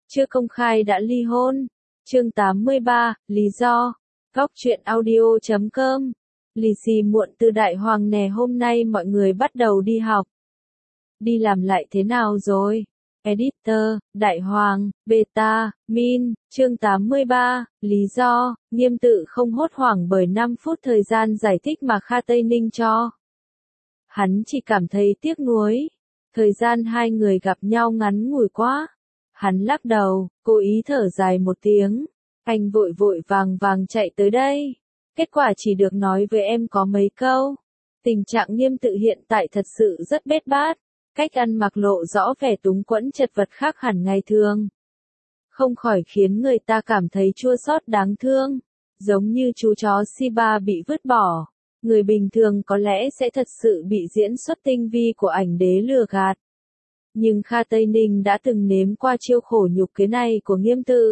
chưa công khai đã ly hôn. Chương 83, lý do. Góc truyện audio.com. Lì xì muộn từ Đại Hoàng nè, hôm nay mọi người bắt đầu đi học. Đi làm lại thế nào rồi? Editor, Đại Hoàng, Beta, Min, chương 83, lý do, Nghiêm Tự không hốt hoảng bởi 5 phút thời gian giải thích mà Kha Tây Ninh cho. Hắn chỉ cảm thấy tiếc nuối. Thời gian hai người gặp nhau ngắn ngủi quá. Hắn lắc đầu, cố ý thở dài một tiếng. Anh vội vội vàng vàng chạy tới đây. Kết quả chỉ được nói với em có mấy câu. Tình trạng Nghiêm Tự hiện tại thật sự rất bết bát. Cách ăn mặc lộ rõ vẻ túng quẫn chật vật khác hẳn ngày thường. Không khỏi khiến người ta cảm thấy chua xót đáng thương. Giống như chú chó Shiba bị vứt bỏ. Người bình thường có lẽ sẽ thật sự bị diễn xuất tinh vi của ảnh đế lừa gạt. Nhưng Kha Tây Ninh đã từng nếm qua chiêu khổ nhục kế này của Nghiêm Tự.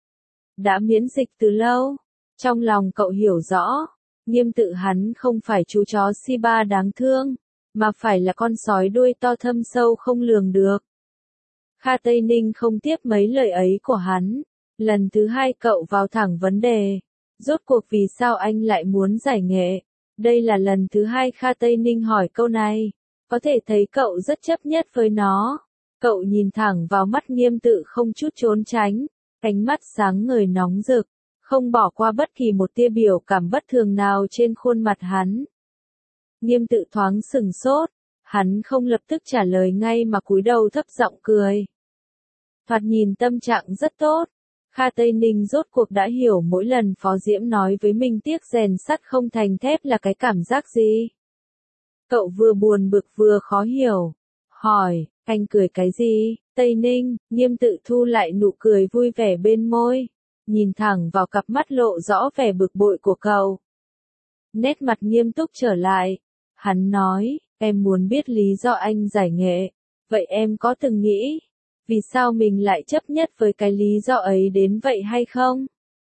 Đã miễn dịch từ lâu. Trong lòng cậu hiểu rõ, Nghiêm Tự hắn không phải chú chó Shiba đáng thương, mà phải là con sói đuôi to thâm sâu không lường được. Kha Tây Ninh không tiếp mấy lời ấy của hắn. Lần thứ hai cậu vào thẳng vấn đề. Rốt cuộc vì sao anh lại muốn giải nghệ? Đây là lần thứ hai Kha Tây Ninh hỏi câu này. Có thể thấy cậu rất chấp nhất với nó. Cậu nhìn thẳng vào mắt Nghiêm Tự không chút trốn tránh. Ánh mắt sáng ngời nóng rực. Không bỏ qua bất kỳ một tia biểu cảm bất thường nào trên khuôn mặt hắn. Nghiêm Tự thoáng sừng sốt. Hắn không lập tức trả lời ngay mà cúi đầu thấp giọng cười. Thoạt nhìn tâm trạng rất tốt. Kha Tây Ninh rốt cuộc đã hiểu mỗi lần Phó Diễm nói với mình tiếc rèn sắt không thành thép là cái cảm giác gì. Cậu vừa buồn bực vừa khó hiểu. Hỏi, anh cười cái gì? Tây Ninh, Nghiêm Tự thu lại nụ cười vui vẻ bên môi. Nhìn thẳng vào cặp mắt lộ rõ vẻ bực bội của cậu. Nét mặt nghiêm túc trở lại. Hắn nói, em muốn biết lý do anh giải nghệ. Vậy em có từng nghĩ, vì sao mình lại chấp nhất với cái lý do ấy đến vậy hay không?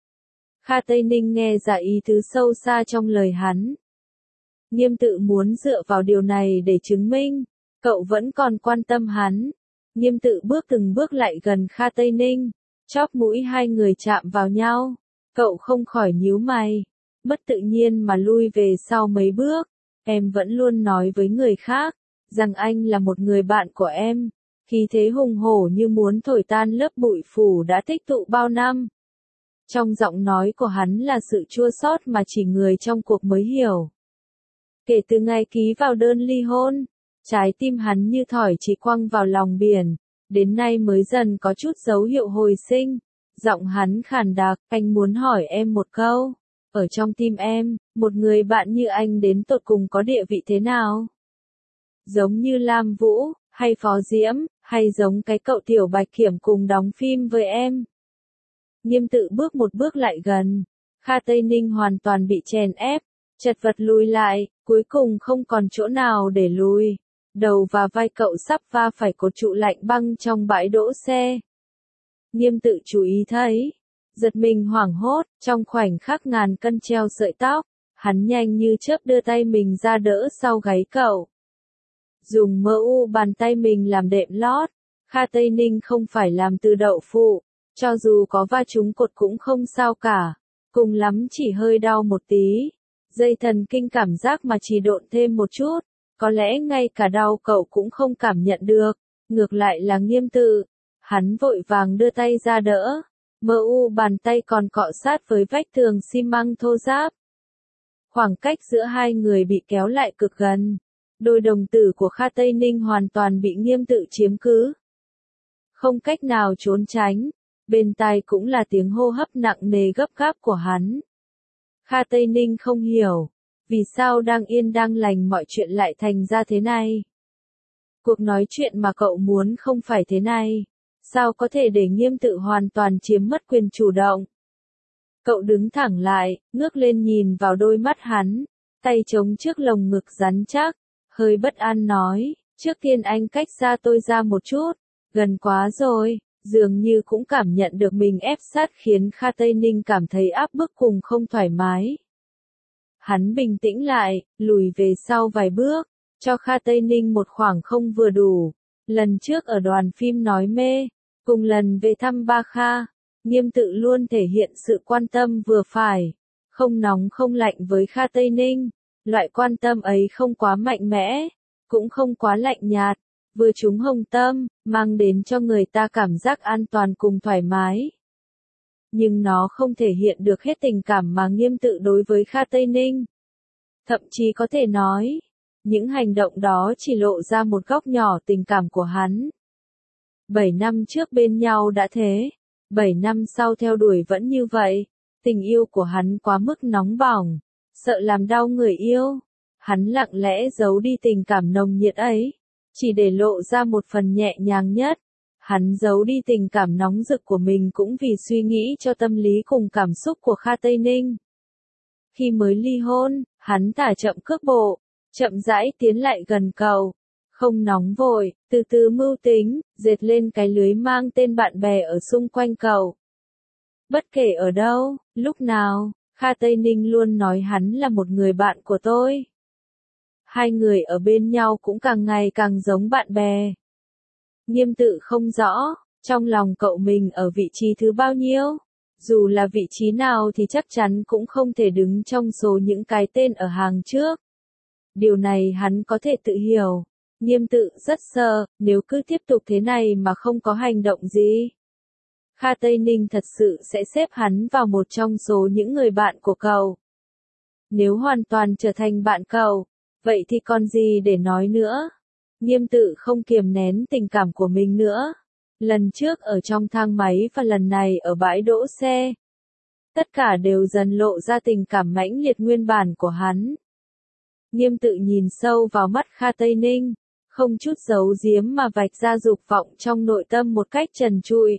Kha Tây Ninh nghe ra ý tứ sâu xa trong lời hắn. Nghiêm Tự muốn dựa vào điều này để chứng minh, cậu vẫn còn quan tâm hắn. Nghiêm Tự bước từng bước lại gần Kha Tây Ninh, chóp mũi hai người chạm vào nhau. Cậu không khỏi nhíu mày, bất tự nhiên mà lui về sau mấy bước. Em vẫn luôn nói với người khác, rằng anh là một người bạn của em. Khí thế hùng hổ như muốn thổi tan lớp bụi phủ đã tích tụ bao năm. Trong giọng nói của hắn là sự chua xót mà chỉ người trong cuộc mới hiểu. Kể từ ngày ký vào đơn ly hôn, trái tim hắn như thỏi chỉ quăng vào lòng biển, đến nay mới dần có chút dấu hiệu hồi sinh. Giọng hắn khàn đặc, anh muốn hỏi em một câu. Ở trong tim em, một người bạn như anh đến tột cùng có địa vị thế nào? Giống như Lam Vũ, hay Phó Diễm, hay giống cái cậu Tiểu Bạch Kiểm cùng đóng phim với em? Nghiêm Tự bước một bước lại gần. Kha Tây Ninh hoàn toàn bị chèn ép, chật vật lùi lại, cuối cùng không còn chỗ nào để lùi. Đầu và vai cậu sắp va phải cột trụ lạnh băng trong bãi đỗ xe. Nghiêm Tự chú ý thấy, giật mình hoảng hốt, trong khoảnh khắc ngàn cân treo sợi tóc, hắn nhanh như chớp đưa tay mình ra đỡ sau gáy cậu. Dùng bàn tay mình làm đệm lót. Kha Tây Ninh không phải làm từ đậu phụ, cho dù có va trúng cột cũng không sao cả, cùng lắm chỉ hơi đau một tí. Dây thần kinh cảm giác mà chỉ độn thêm một chút, có lẽ ngay cả đau cậu cũng không cảm nhận được. Ngược lại là Nghiêm Tự, hắn vội vàng đưa tay ra đỡ. Bàn tay còn cọ sát với vách tường xi măng thô ráp. Khoảng cách giữa hai người bị kéo lại cực gần. Đôi đồng tử của Kha Tây Ninh hoàn toàn bị Nghiêm Tự chiếm cứ. Không cách nào trốn tránh. Bên tai cũng là tiếng hô hấp nặng nề gấp gáp của hắn. Kha Tây Ninh không hiểu, vì sao đang yên đang lành mọi chuyện lại thành ra thế này. Cuộc nói chuyện mà cậu muốn không phải thế này. Sao có thể để Nghiêm Tự hoàn toàn chiếm mất quyền chủ động? Cậu đứng thẳng lại, ngước lên nhìn vào đôi mắt hắn, tay chống trước lồng ngực rắn chắc, hơi bất an nói, trước tiên anh cách xa tôi ra một chút, gần quá rồi. Dường như cũng cảm nhận được mình ép sát khiến Kha Tây Ninh cảm thấy áp bức cùng không thoải mái. Hắn bình tĩnh lại, lùi về sau vài bước, cho Kha Tây Ninh một khoảng không vừa đủ. Lần trước ở đoàn phim nói mê, Cùng lần về thăm Ba Kha, Nghiêm Tự luôn thể hiện sự quan tâm vừa phải, không nóng không lạnh với Kha Tây Ninh. Loại quan tâm ấy không quá mạnh mẽ, cũng không quá lạnh nhạt, vừa trúng hồng tâm, mang đến cho người ta cảm giác an toàn cùng thoải mái. Nhưng nó không thể hiện được hết tình cảm mà Nghiêm Tự đối với Kha Tây Ninh. Thậm chí có thể nói, những hành động đó chỉ lộ ra một góc nhỏ tình cảm của hắn. 7 năm trước bên nhau đã thế, 7 năm sau theo đuổi vẫn như vậy, tình yêu của hắn quá mức nóng bỏng, sợ làm đau người yêu. Hắn lặng lẽ giấu đi tình cảm nồng nhiệt ấy, chỉ để lộ ra một phần nhẹ nhàng nhất. Hắn giấu đi tình cảm nóng rực của mình cũng vì suy nghĩ cho tâm lý cùng cảm xúc của Kha Tây Ninh. Khi mới ly hôn, hắn thả chậm cước bộ, chậm rãi tiến lại gần cậu, không nóng vội, từ từ mưu tính, dệt lên cái lưới mang tên bạn bè ở xung quanh cậu. Bất kể ở đâu, lúc nào, Kha Tây Ninh luôn nói hắn là một người bạn của tôi. Hai người ở bên nhau cũng càng ngày càng giống bạn bè. Nghiêm Tự không rõ, trong lòng cậu mình ở vị trí thứ bao nhiêu. Dù là vị trí nào thì chắc chắn cũng không thể đứng trong số những cái tên ở hàng trước. Điều này hắn có thể tự hiểu. Nghiêm Tự rất sợ, nếu cứ tiếp tục thế này mà không có hành động gì, Kha Tây Ninh thật sự sẽ xếp hắn vào một trong số những người bạn của cậu. Nếu hoàn toàn trở thành bạn cậu, vậy thì còn gì để nói nữa. Nghiêm Tự không kiềm nén tình cảm của mình nữa. Lần trước ở trong thang máy và lần này ở bãi đỗ xe. Tất cả đều dần lộ ra tình cảm mãnh liệt nguyên bản của hắn. Nghiêm Tự nhìn sâu vào mắt Kha Tây Ninh, không chút giấu giếm mà vạch ra dục vọng trong nội tâm một cách trần trụi.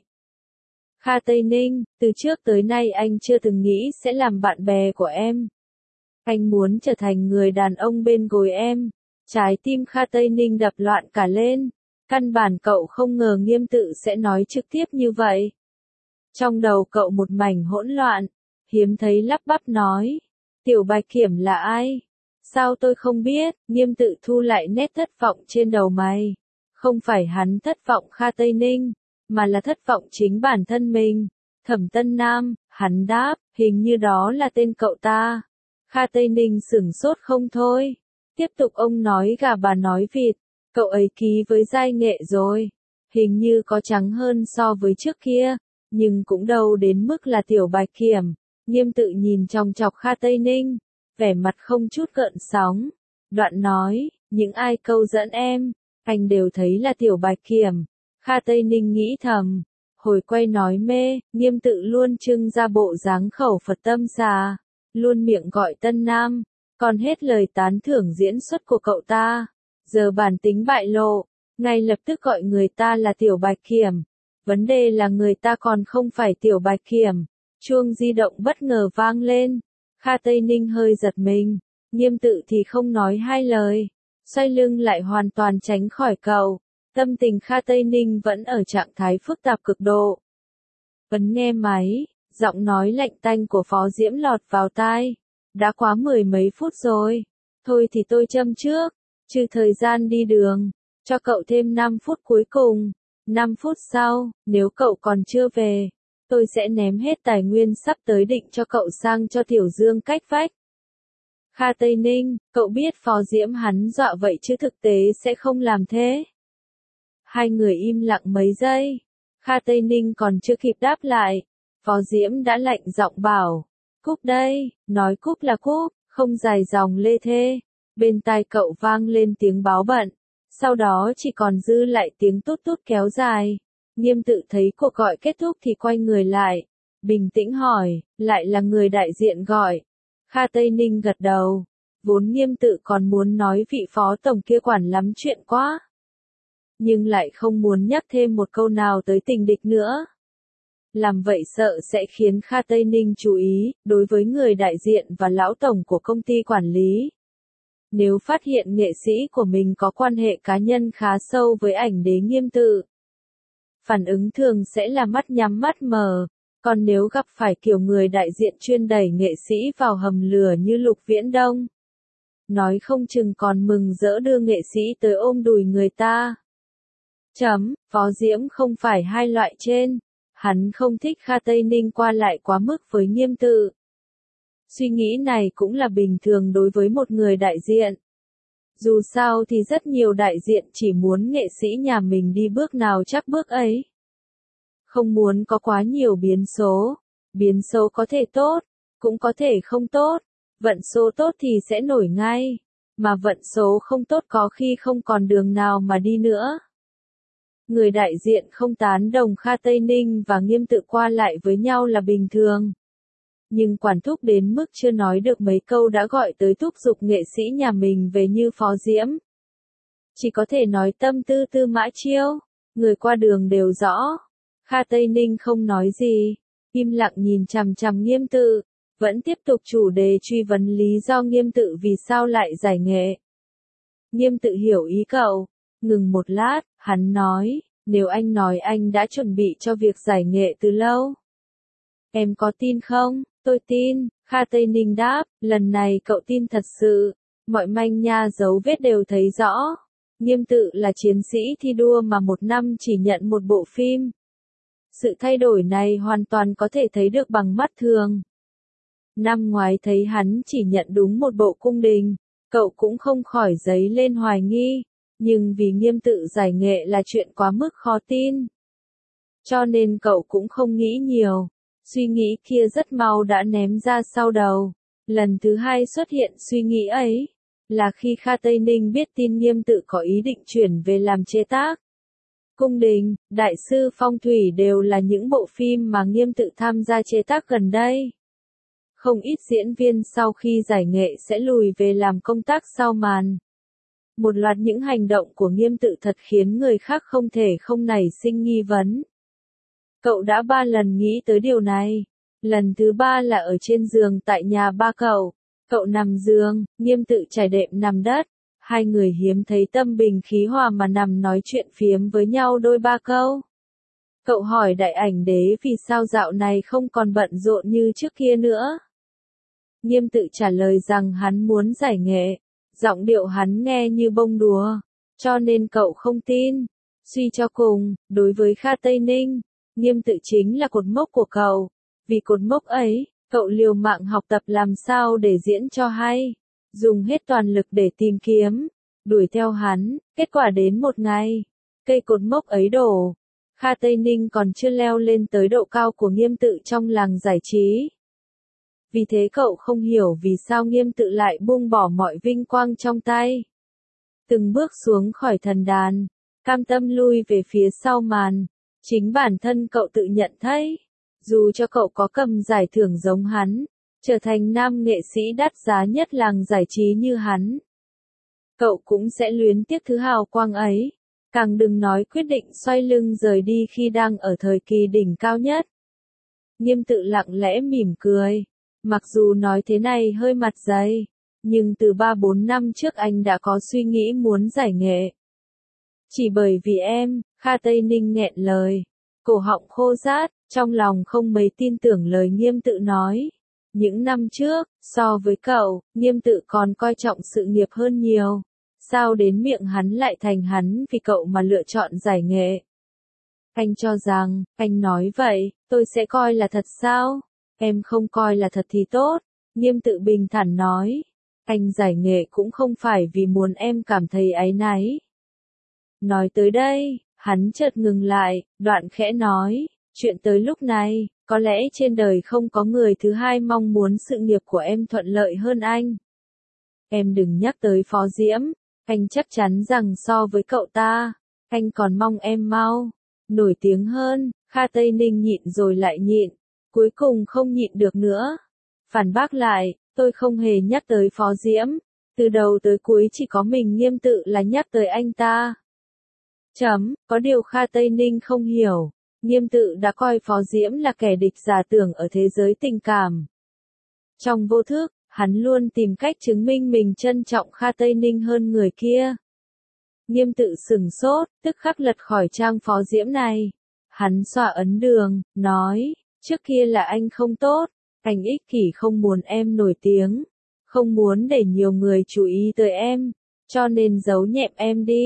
Kha Tây Ninh, từ trước tới nay anh chưa từng nghĩ sẽ làm bạn bè của em. Anh muốn trở thành người đàn ông bên gối em. Trái tim Kha Tây Ninh đập loạn cả lên. Căn bản cậu không ngờ Nghiêm Tự sẽ nói trực tiếp như vậy. Trong đầu cậu một mảnh hỗn loạn, hiếm thấy lắp bắp nói. Tiểu Bạch Kiểm là ai? Sao tôi không biết? Nghiêm Tự thu lại nét thất vọng trên đầu mày. Không phải hắn thất vọng Kha Tây Ninh, mà là thất vọng chính bản thân mình. Thẩm Tân Nam, hắn đáp, hình như đó là tên cậu ta. Kha Tây Ninh sửng sốt không thôi. Tiếp tục ông nói gà bà nói vịt, cậu ấy ký với Giai Nghệ rồi. Hình như có trắng hơn so với trước kia, nhưng cũng đâu đến mức là Tiểu Bạch Kiểm. Nghiêm Tự nhìn chòng chọc Kha Tây Ninh, vẻ mặt không chút gợn sóng. Đoạn nói, những ai câu dẫn em, anh đều thấy là Tiểu Bạch Kiểm. Kha Tây Ninh nghĩ thầm, hồi quay nói mê, Nghiêm Tự luôn trưng ra bộ dáng khẩu Phật tâm xà, luôn miệng gọi Tân Nam, còn hết lời tán thưởng diễn xuất của cậu ta. Giờ bản tính bại lộ, ngay lập tức gọi người ta là Tiểu Bạch Kiểm. Vấn đề là người ta còn không phải Tiểu Bạch Kiểm. Chuông di động bất ngờ vang lên. Kha Tây Ninh hơi giật mình, Nghiêm Tự thì không nói hai lời, xoay lưng lại hoàn toàn tránh khỏi cậu. Tâm tình Kha Tây Ninh vẫn ở trạng thái phức tạp cực độ. Ấn nghe máy, giọng nói lạnh tanh của Phó Diễm lọt vào tai. Đã quá 10 mấy phút rồi. Thôi thì tôi châm trước, trừ thời gian đi đường, cho cậu thêm 5 phút cuối cùng. 5 phút sau, nếu cậu còn chưa về, tôi sẽ ném hết tài nguyên sắp tới định cho cậu sang cho Tiểu Dương cách vách. Kha Tây Ninh, cậu biết Phó Diễm hắn dọa vậy chứ thực tế sẽ không làm thế. Hai người im lặng mấy giây. Kha Tây Ninh còn chưa kịp đáp lại, Phó Diễm đã lạnh giọng bảo, cúp đây, nói cúp là cúp, không dài dòng lê thê. Bên tai cậu vang lên tiếng báo bận, sau đó chỉ còn dư lại tiếng tút tút kéo dài. Nghiêm Tự thấy cuộc gọi kết thúc thì quay người lại, bình tĩnh hỏi, lại là người đại diện gọi. Kha Tây Ninh gật đầu, vốn Nghiêm Tự còn muốn nói vị phó tổng kia quản lắm chuyện quá, nhưng lại không muốn nhắc thêm một câu nào tới tình địch nữa. Làm vậy sợ sẽ khiến Kha Tây Ninh chú ý, đối với người đại diện và lão tổng của công ty quản lý. Nếu phát hiện nghệ sĩ của mình có quan hệ cá nhân khá sâu với ảnh đế Nghiêm Tự, phản ứng thường sẽ là mắt nhắm mắt mở. Còn nếu gặp phải kiểu người đại diện chuyên đẩy nghệ sĩ vào hầm lửa như Lục Viễn Đông, nói không chừng còn mừng rỡ đưa nghệ sĩ tới ôm đùi người ta. Phó Diễm không phải hai loại trên. Hắn không thích Kha Tây Ninh qua lại quá mức với Nghiêm Tự. Suy nghĩ này cũng là bình thường đối với một người đại diện. Dù sao thì rất nhiều đại diện chỉ muốn nghệ sĩ nhà mình đi bước nào chắc bước ấy. Không muốn có quá nhiều biến số. Biến số có thể tốt, cũng có thể không tốt. Vận số tốt thì sẽ nổi ngay. Mà vận số không tốt có khi không còn đường nào mà đi nữa. Người đại diện không tán đồng Kha Tây Ninh và Nghiêm Tự qua lại với nhau là bình thường. Nhưng quản thúc đến mức chưa nói được mấy câu đã gọi tới thúc giục nghệ sĩ nhà mình về như Phó Diễm. Chỉ có thể nói tâm tư Tư Mã Chiêu, người qua đường đều rõ. Kha Tây Ninh không nói gì, im lặng nhìn chằm chằm Nghiêm Tự, vẫn tiếp tục chủ đề truy vấn lý do Nghiêm Tự vì sao lại giải nghệ. Nghiêm Tự hiểu ý cậu, ngừng một lát, hắn nói, nếu anh nói anh đã chuẩn bị cho việc giải nghệ từ lâu. Em có tin không? Tôi tin, Kha Tây Ninh đáp, lần này cậu tin thật sự, mọi manh nha dấu vết đều thấy rõ. Nghiêm Tự là chiến sĩ thi đua mà một năm chỉ nhận một bộ phim. Sự thay đổi này hoàn toàn có thể thấy được bằng mắt thường. Năm ngoái thấy hắn chỉ nhận đúng một bộ cung đình, cậu cũng không khỏi dấy lên hoài nghi, nhưng vì Nghiêm Tự giải nghệ là chuyện quá mức khó tin. Cho nên cậu cũng không nghĩ nhiều. Suy nghĩ kia rất mau đã ném ra sau đầu. Lần thứ hai xuất hiện suy nghĩ ấy, là khi Kha Tây Ninh biết tin Nghiêm Tự có ý định chuyển về làm chế tác. Cung đình, Đại sư Phong thủy đều là những bộ phim mà Nghiêm Tự tham gia chế tác gần đây. Không ít diễn viên sau khi giải nghệ sẽ lùi về làm công tác sau màn. Một loạt những hành động của Nghiêm Tự thật khiến người khác không thể không nảy sinh nghi vấn. Cậu đã 3 lần nghĩ tới điều này. Lần thứ 3 là ở trên giường tại nhà ba cậu. Cậu nằm giường, Nghiêm Tự trải đệm nằm đất. Hai người hiếm thấy tâm bình khí hòa mà nằm nói chuyện phiếm với nhau đôi ba câu. Cậu hỏi Đại Ảnh Đế vì sao dạo này không còn bận rộn như trước kia nữa. Nghiêm Tự trả lời rằng hắn muốn giải nghệ. Giọng điệu hắn nghe như bông đùa. Cho nên cậu không tin. Suy cho cùng, đối với Kha Tây Ninh, Nghiêm Tự chính là cột mốc của cậu. Vì cột mốc ấy, cậu liều mạng học tập làm sao để diễn cho hay. Dùng hết toàn lực để tìm kiếm, đuổi theo hắn, kết quả đến một ngày, cây cột mốc ấy đổ. Kha Tây Ninh còn chưa leo lên tới độ cao của Nghiêm Tự trong làng giải trí. Vì thế cậu không hiểu vì sao Nghiêm Tự lại buông bỏ mọi vinh quang trong tay. Từng bước xuống khỏi thần đàn, cam tâm lui về phía sau màn. Chính bản thân cậu tự nhận thấy, dù cho cậu có cầm giải thưởng giống hắn, trở thành nam nghệ sĩ đắt giá nhất làng giải trí như hắn, cậu cũng sẽ luyến tiếc thứ hào quang ấy, càng đừng nói quyết định xoay lưng rời đi khi đang ở thời kỳ đỉnh cao nhất. Nghiêm Tự lặng lẽ mỉm cười, mặc dù nói thế này hơi mặt dày, nhưng từ 3-4 năm trước anh đã có suy nghĩ muốn giải nghệ. Chỉ bởi vì em, Kha Tây Ninh nghẹn lời, cổ họng khô rát, trong lòng không mấy tin tưởng lời Nghiêm Tự nói. Những năm trước, so với cậu, Nghiêm Tự còn coi trọng sự nghiệp hơn nhiều. Sao đến miệng hắn lại thành hắn vì cậu mà lựa chọn giải nghệ? Anh cho rằng, anh nói vậy, tôi sẽ coi là thật sao? Em không coi là thật thì tốt. Nghiêm Tự bình thản nói. Anh giải nghệ cũng không phải vì muốn em cảm thấy áy náy. Nói tới đây, hắn chợt ngừng lại, đoạn khẽ nói, chuyện tới lúc này, có lẽ trên đời không có người thứ hai mong muốn sự nghiệp của em thuận lợi hơn anh. Em đừng nhắc tới Phó Diễm, anh chắc chắn rằng so với cậu ta, anh còn mong em mau nổi tiếng hơn. Kha Tây Ninh nhịn rồi lại nhịn, cuối cùng không nhịn được nữa. Phản bác lại, tôi không hề nhắc tới Phó Diễm, từ đầu tới cuối chỉ có mình Nghiêm Tự là nhắc tới anh ta. Có điều Kha Tây Ninh không hiểu, Nghiêm Tự đã coi Phó Diễm là kẻ địch giả tưởng ở thế giới tình cảm. Trong vô thức, hắn luôn tìm cách chứng minh mình trân trọng Kha Tây Ninh hơn người kia. Nghiêm Tự sửng sốt, tức khắc lật khỏi trang Phó Diễm này. Hắn xoa ấn đường, nói, trước kia là anh không tốt, anh ích kỷ không muốn em nổi tiếng, không muốn để nhiều người chú ý tới em, cho nên giấu nhẹm em đi.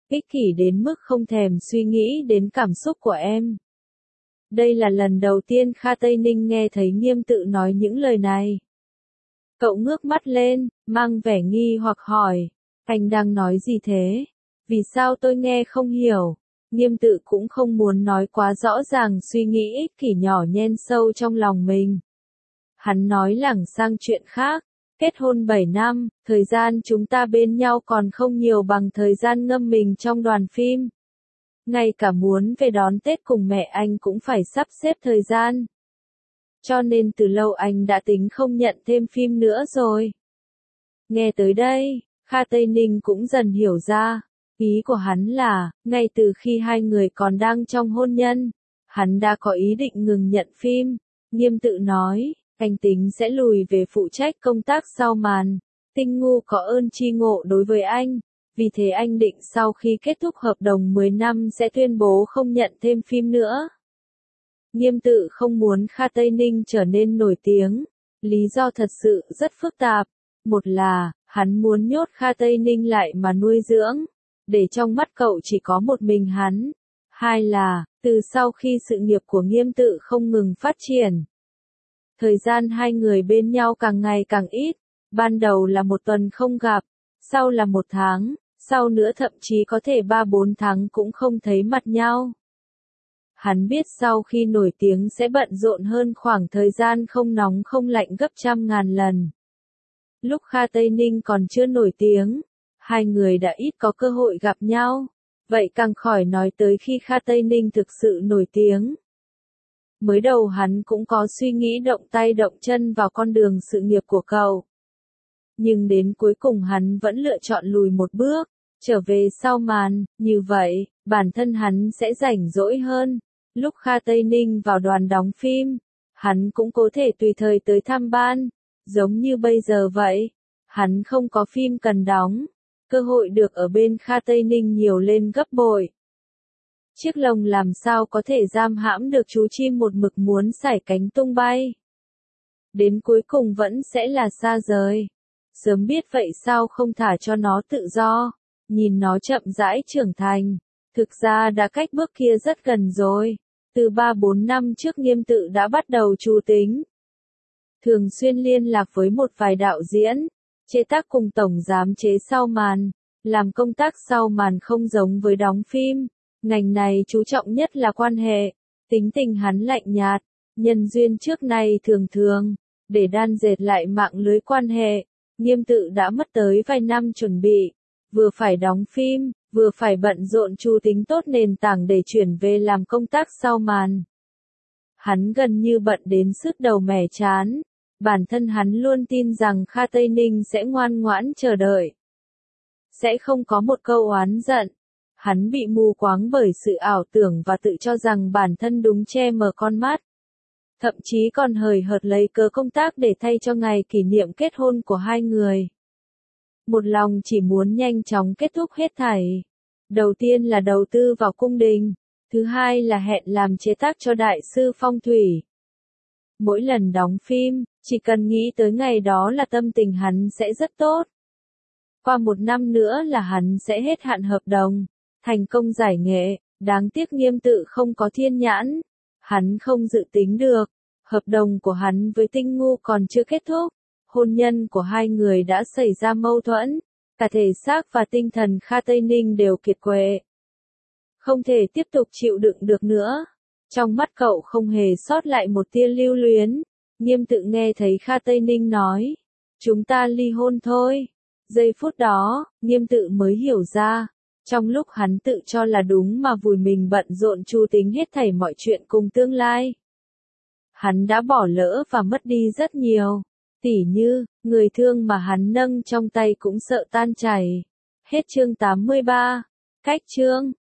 ích kỷ đến mức không thèm suy nghĩ đến cảm xúc của em. Đây là lần đầu tiên Kha Tây Ninh nghe thấy Nghiêm Tự nói những lời này. Cậu ngước mắt lên, mang vẻ nghi hoặc hỏi, anh đang nói gì thế? Vì sao tôi nghe không hiểu? Nghiêm Tự cũng không muốn nói quá rõ ràng suy nghĩ ích kỷ nhỏ nhen sâu trong lòng mình. Hắn nói lảng sang chuyện khác, kết hôn 7 năm, thời gian chúng ta bên nhau còn không nhiều bằng thời gian ngâm mình trong đoàn phim. Ngay cả muốn về đón Tết cùng mẹ anh cũng phải sắp xếp thời gian. Cho nên từ lâu anh đã tính không nhận thêm phim nữa rồi. Nghe tới đây, Kha Tây Ninh cũng dần hiểu ra. Ý của hắn là, ngay từ khi hai người còn đang trong hôn nhân, hắn đã có ý định ngừng nhận phim. Nghiêm Tự nói, anh tính sẽ lùi về phụ trách công tác sau màn. Tinh Ngu có ơn tri ngộ đối với anh, vì thế anh định sau khi kết thúc hợp đồng 10 năm sẽ tuyên bố không nhận thêm phim nữa. Nghiêm Tự không muốn Kha Tây Ninh trở nên nổi tiếng, lý do thật sự rất phức tạp. Một là, hắn muốn nhốt Kha Tây Ninh lại mà nuôi dưỡng, để trong mắt cậu chỉ có một mình hắn. Hai là, từ sau khi sự nghiệp của Nghiêm Tự không ngừng phát triển, thời gian hai người bên nhau càng ngày càng ít, ban đầu là 1 tuần không gặp, sau là 1 tháng, sau nữa thậm chí có thể 3-4 tháng cũng không thấy mặt nhau. Hắn biết sau khi nổi tiếng sẽ bận rộn hơn khoảng thời gian không nóng không lạnh gấp trăm ngàn lần. Lúc Kha Tây Ninh còn chưa nổi tiếng, hai người đã ít có cơ hội gặp nhau, vậy càng khỏi nói tới khi Kha Tây Ninh thực sự nổi tiếng. Mới đầu hắn cũng có suy nghĩ động tay động chân vào con đường sự nghiệp của cậu. Nhưng đến cuối cùng hắn vẫn lựa chọn lùi một bước, trở về sau màn, như vậy, bản thân hắn sẽ rảnh rỗi hơn. Lúc Kha Tây Ninh vào đoàn đóng phim, hắn cũng có thể tùy thời tới thăm ban, giống như bây giờ vậy. Hắn không có phim cần đóng, cơ hội được ở bên Kha Tây Ninh nhiều lên gấp bội. Chiếc lồng làm sao có thể giam hãm được chú chim một mực muốn sải cánh tung bay. Đến cuối cùng vẫn sẽ là xa rời. Sớm biết vậy sao không thả cho nó tự do, nhìn nó chậm rãi trưởng thành. Thực ra đã cách bước kia rất gần rồi. Từ 3-4 năm trước Nghiêm Tự đã bắt đầu chu tính. Thường xuyên liên lạc với một vài đạo diễn, chế tác cùng tổng giám chế sau màn. Làm công tác sau màn không giống với đóng phim. Ngành này chú trọng nhất là quan hệ. Tính tình hắn lạnh nhạt, nhân duyên trước nay thường thường. Để đan dệt lại mạng lưới quan hệ, Nghiêm Tự đã mất tới vài năm chuẩn bị. Vừa phải đóng phim, vừa phải bận rộn chu tính tốt nền tảng để chuyển về làm công tác sau màn. Hắn gần như bận đến sứt đầu mẻ trán. Bản thân hắn luôn tin rằng Kha Tây Ninh sẽ ngoan ngoãn chờ đợi. Sẽ không có một câu oán giận. Hắn bị mù quáng bởi sự ảo tưởng và tự cho rằng bản thân đúng che mờ con mắt. Thậm chí còn hời hợt lấy cớ công tác để thay cho ngày kỷ niệm kết hôn của hai người. Một lòng chỉ muốn nhanh chóng kết thúc hết thảy. Đầu tiên là đầu tư vào cung đình, thứ hai là hẹn làm chế tác cho đại sư phong thủy. Mỗi lần đóng phim, chỉ cần nghĩ tới ngày đó là tâm tình hắn sẽ rất tốt. Qua 1 năm nữa là hắn sẽ hết hạn hợp đồng, thành công giải nghệ, đáng tiếc Nghiêm Tự không có thiên nhãn. Hắn không dự tính được, hợp đồng của hắn với Tinh Ngu còn chưa kết thúc, hôn nhân của hai người đã xảy ra mâu thuẫn, cả thể xác và tinh thần Kha Tây Ninh đều kiệt quệ. Không thể tiếp tục chịu đựng được nữa. Trong mắt cậu không hề sót lại một tia lưu luyến. Nghiêm Tự nghe thấy Kha Tây Ninh nói, chúng ta ly hôn thôi. Giây phút đó, Nghiêm Tự mới hiểu ra. Trong lúc hắn tự cho là đúng mà vùi mình bận rộn chu tính hết thảy mọi chuyện cùng tương lai. Hắn đã bỏ lỡ và mất đi rất nhiều. Tỉ như, người thương mà hắn nâng trong tay cũng sợ tan chảy. Hết chương 83. Cách chương.